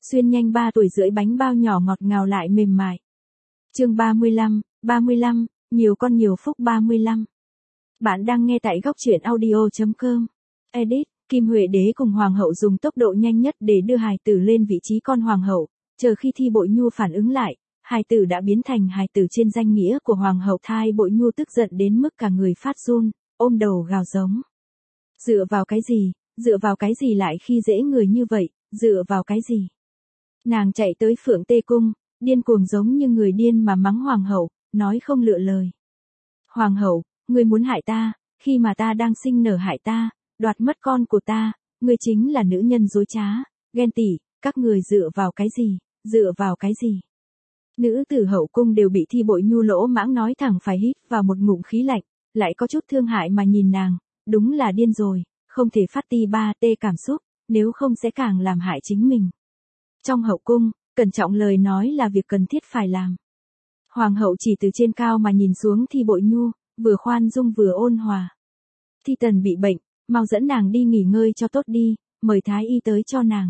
xuyên nhanh 3 tuổi rưỡi bánh bao nhỏ ngọt ngào lại mềm mại. Chương 35, nhiều con nhiều phúc 35. Bạn đang nghe tại góc truyện audio.com. Edit, Kim Huệ Đế cùng Hoàng hậu dùng tốc độ nhanh nhất để đưa hài tử lên vị trí con Hoàng hậu, chờ khi Thi Bội Nhu phản ứng lại, hài tử đã biến thành hài tử trên danh nghĩa của Hoàng hậu. Thai Bội Nhu tức giận đến mức cả người phát run, ôm đầu gào giống. Dựa vào cái gì lại khi dễ người như vậy, dựa vào cái gì? Nàng chạy tới Phượng Tê Cung, điên cuồng giống như người điên mà mắng Hoàng hậu, nói không lựa lời. Hoàng hậu, ngươi muốn hại ta, khi mà ta đang sinh nở hại ta, đoạt mất con của ta, ngươi chính là nữ nhân dối trá, ghen tị, các người dựa vào cái gì? Nữ tử hậu cung đều bị Thi Bội Nhu lỗ mãng nói thẳng phải hít vào một ngụm khí lạnh, lại có chút thương hại mà nhìn nàng, đúng là điên rồi, không thể phát ti ba tê cảm xúc, nếu không sẽ càng làm hại chính mình. Trong hậu cung, cẩn trọng lời nói là việc cần thiết phải làm. Hoàng hậu chỉ từ trên cao mà nhìn xuống Thi Bội Nhu, vừa khoan dung vừa ôn hòa. Thi Tần bị bệnh, mau dẫn nàng đi nghỉ ngơi cho tốt đi, mời thái y tới cho nàng.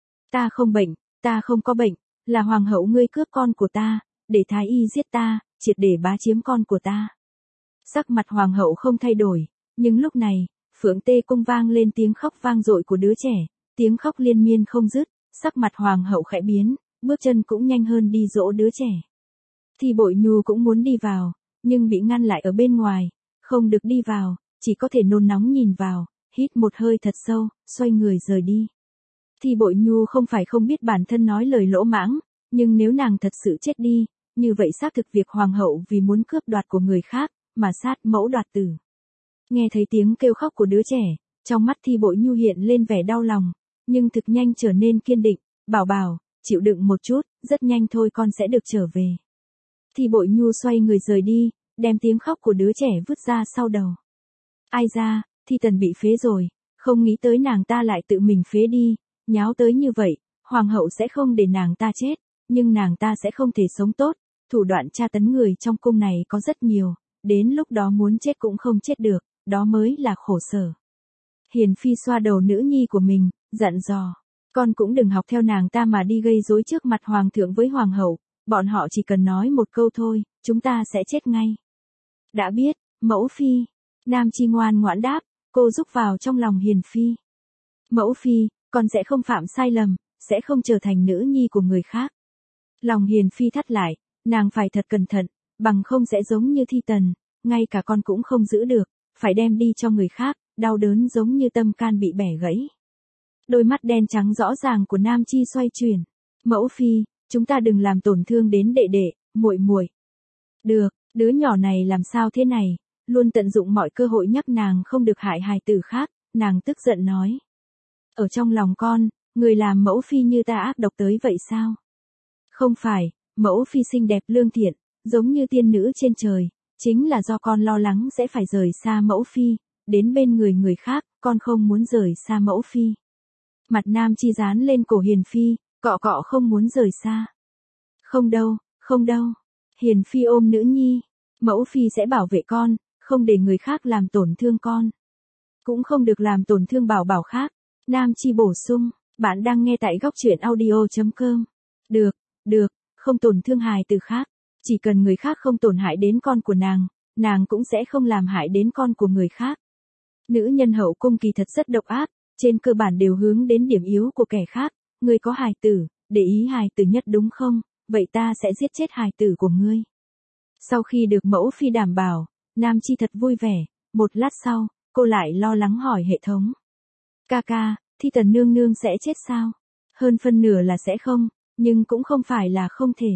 Ta không có bệnh, là Hoàng hậu ngươi cướp con của ta, để thái y giết ta, triệt để bá chiếm con của ta. Sắc mặt Hoàng hậu không thay đổi, nhưng lúc này, Phượng Tê Cung vang lên tiếng khóc vang dội của đứa trẻ, tiếng khóc liên miên không dứt, sắc mặt Hoàng hậu khẽ biến, bước chân cũng nhanh hơn đi dỗ đứa trẻ. Thi Bội Nhu cũng muốn đi vào, nhưng bị ngăn lại ở bên ngoài, không được đi vào, chỉ có thể nôn nóng nhìn vào, hít một hơi thật sâu, xoay người rời đi. Thi Bội Nhu không phải không biết bản thân nói lời lỗ mãng, nhưng nếu nàng thật sự chết đi, như vậy xác thực việc Hoàng hậu vì muốn cướp đoạt của người khác, mà sát mẫu đoạt tử. Nghe thấy tiếng kêu khóc của đứa trẻ, trong mắt Thi Bội Nhu hiện lên vẻ đau lòng, nhưng thực nhanh trở nên kiên định, bảo, chịu đựng một chút, rất nhanh thôi con sẽ được trở về. Thi Bội Nhu xoay người rời đi, đem tiếng khóc của đứa trẻ vứt ra sau đầu. Ai ra, Thi Tần bị phế rồi, không nghĩ tới nàng ta lại tự mình phế đi, nháo tới như vậy, Hoàng hậu sẽ không để nàng ta chết, nhưng nàng ta sẽ không thể sống tốt, thủ đoạn tra tấn người trong cung này có rất nhiều, đến lúc đó muốn chết cũng không chết được, đó mới là khổ sở. Hiền Phi xoa đầu nữ nhi của mình, dặn dò, con cũng đừng học theo nàng ta mà đi gây rối trước mặt Hoàng thượng với Hoàng hậu, bọn họ chỉ cần nói một câu thôi, chúng ta sẽ chết ngay. Đã biết, mẫu phi. Nam Chi ngoan ngoãn đáp, cô rúc vào trong lòng Hiền Phi. Mẫu phi, con sẽ không phạm sai lầm, sẽ không trở thành nữ nhi của người khác. Lòng Hiền Phi thắt lại, nàng phải thật cẩn thận, bằng không sẽ giống như Thi Tần, ngay cả con cũng không giữ được, phải đem đi cho người khác, đau đớn giống như tâm can bị bẻ gãy. Đôi mắt đen trắng rõ ràng của Nam Chi xoay chuyển. Mẫu phi, chúng ta đừng làm tổn thương đến đệ đệ, muội muội. Được, đứa nhỏ này làm sao thế này, luôn tận dụng mọi cơ hội nhắc nàng không được hại hài tử khác, nàng tức giận nói. Ở trong lòng con, người làm mẫu phi như ta ác độc tới vậy sao? Không phải, mẫu phi xinh đẹp lương thiện, giống như tiên nữ trên trời, chính là do con lo lắng sẽ phải rời xa mẫu phi, đến bên người khác, con không muốn rời xa mẫu phi. Mặt Nam Chi dán lên cổ Hiền Phi, cọ không muốn rời xa. Không đâu. Hiền Phi ôm nữ nhi, mẫu phi sẽ bảo vệ con, không để người khác làm tổn thương con. Cũng không được làm tổn thương bảo khác. Nam Chi bổ sung, bạn đang nghe tại góc truyện audio.com. Được, không tổn thương hài tử khác, chỉ cần người khác không tổn hại đến con của nàng cũng sẽ không làm hại đến con của người khác. Nữ nhân hậu cung kỳ thật rất độc ác, trên cơ bản đều hướng đến điểm yếu của kẻ khác, ngươi có hài tử, để ý hài tử nhất đúng không, vậy ta sẽ giết chết hài tử của ngươi. Sau khi được mẫu phi đảm bảo, Nam Chi thật vui vẻ, một lát sau, cô lại lo lắng hỏi hệ thống. Ca, Thi Tần nương nương sẽ chết sao? Hơn phân nửa là sẽ không, nhưng cũng không phải là không thể.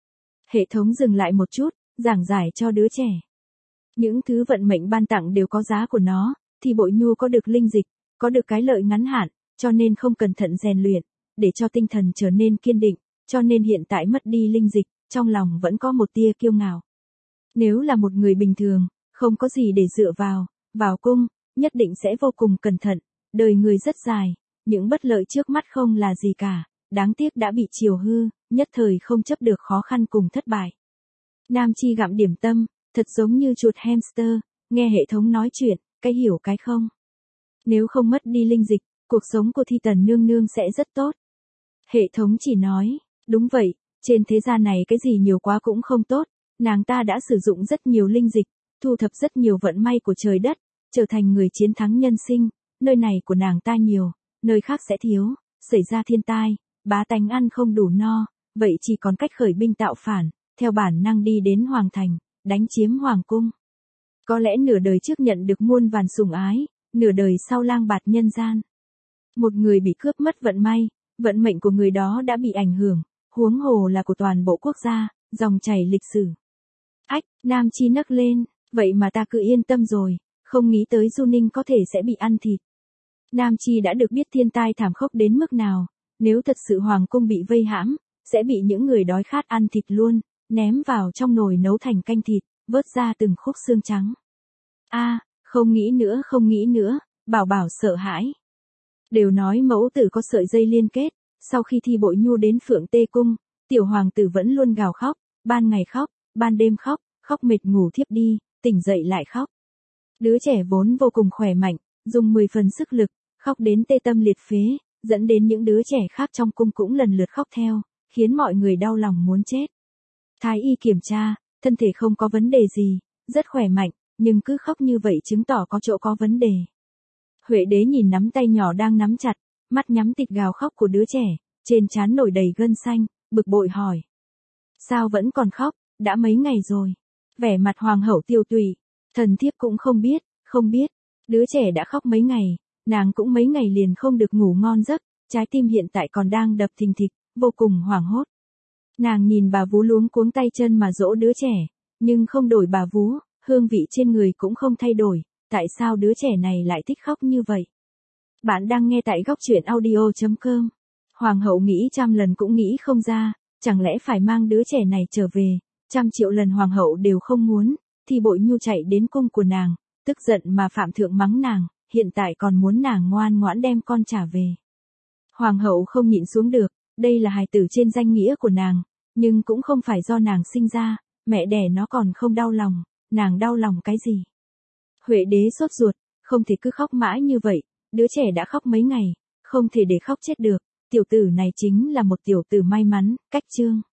Hệ thống dừng lại một chút, giảng giải cho đứa trẻ. Những thứ vận mệnh ban tặng đều có giá của nó, Thi Bội Nhu có được linh dịch, có được cái lợi ngắn hạn, cho nên không cẩn thận rèn luyện, để cho tinh thần trở nên kiên định, cho nên hiện tại mất đi linh dịch, trong lòng vẫn có một tia kiêu ngạo. Nếu là một người bình thường, không có gì để dựa vào cung, nhất định sẽ vô cùng cẩn thận, đời người rất dài, những bất lợi trước mắt không là gì cả, đáng tiếc đã bị chiều hư, nhất thời không chấp được khó khăn cùng thất bại. Nam Chi gặm điểm tâm, thật giống như chuột hamster, nghe hệ thống nói chuyện, cái hiểu cái không. Nếu không mất đi linh dịch, cuộc sống của Thi Tần nương nương sẽ rất tốt. Hệ thống chỉ nói, đúng vậy, trên thế gian này cái gì nhiều quá cũng không tốt, nàng ta đã sử dụng rất nhiều linh dịch, thu thập rất nhiều vận may của trời đất, trở thành người chiến thắng nhân sinh, nơi này của nàng ta nhiều, nơi khác sẽ thiếu, xảy ra thiên tai, bá tánh ăn không đủ no, vậy chỉ còn cách khởi binh tạo phản, theo bản năng đi đến hoàng thành, đánh chiếm hoàng cung. Có lẽ nửa đời trước nhận được muôn vàn sủng ái, nửa đời sau lang bạt nhân gian. Một người bị cướp mất vận may, vận mệnh của người đó đã bị ảnh hưởng, huống hồ là của toàn bộ quốc gia, dòng chảy lịch sử. Ách, Nam Chi nấc lên, vậy mà ta cứ yên tâm rồi, không nghĩ tới Du Ninh có thể sẽ bị ăn thịt. Nam Chi đã được biết thiên tai thảm khốc đến mức nào, nếu thật sự hoàng cung bị vây hãm, sẽ bị những người đói khát ăn thịt luôn, ném vào trong nồi nấu thành canh thịt, vớt ra từng khúc xương trắng. Không nghĩ nữa, Bảo Bảo sợ hãi. Đều nói mẫu tử có sợi dây liên kết, sau khi Thi Bội Nhu đến Phượng Tê Cung, tiểu hoàng tử vẫn luôn gào khóc, ban ngày khóc, ban đêm khóc, khóc mệt ngủ thiếp đi, tỉnh dậy lại khóc. Đứa trẻ vốn vô cùng khỏe mạnh, dùng 10 phần sức lực, khóc đến tê tâm liệt phế, dẫn đến những đứa trẻ khác trong cung cũng lần lượt khóc theo, khiến mọi người đau lòng muốn chết. Thái y kiểm tra, thân thể không có vấn đề gì, rất khỏe mạnh, nhưng cứ khóc như vậy chứng tỏ có chỗ có vấn đề. Huệ đế nhìn nắm tay nhỏ đang nắm chặt, mắt nhắm tịt gào khóc của đứa trẻ, trên trán nổi đầy gân xanh, bực bội hỏi. Sao vẫn còn khóc, đã mấy ngày rồi. Vẻ mặt hoàng hậu tiêu tụy, thần thiếp cũng không biết, đứa trẻ đã khóc mấy ngày, nàng cũng mấy ngày liền không được ngủ ngon giấc, trái tim hiện tại còn đang đập thình thịch, vô cùng hoảng hốt. Nàng nhìn bà vú luống cuống tay chân mà dỗ đứa trẻ, nhưng không đổi bà vú, hương vị trên người cũng không thay đổi, tại sao đứa trẻ này lại thích khóc như vậy? Bạn đang nghe tại góc truyện audio.com. Hoàng hậu nghĩ trăm lần cũng nghĩ không ra, chẳng lẽ phải mang đứa trẻ này trở về, 100.000.000 lần hoàng hậu đều không muốn, thì Bội Nhu chạy đến cung của nàng, tức giận mà phạm thượng mắng nàng, hiện tại còn muốn nàng ngoan ngoãn đem con trả về. Hoàng hậu không nhịn xuống được, đây là hài tử trên danh nghĩa của nàng, nhưng cũng không phải do nàng sinh ra, mẹ đẻ nó còn không đau lòng, nàng đau lòng cái gì? Huệ đế sốt ruột, không thể cứ khóc mãi như vậy, đứa trẻ đã khóc mấy ngày, không thể để khóc chết được, tiểu tử này chính là một tiểu tử may mắn, cách chương.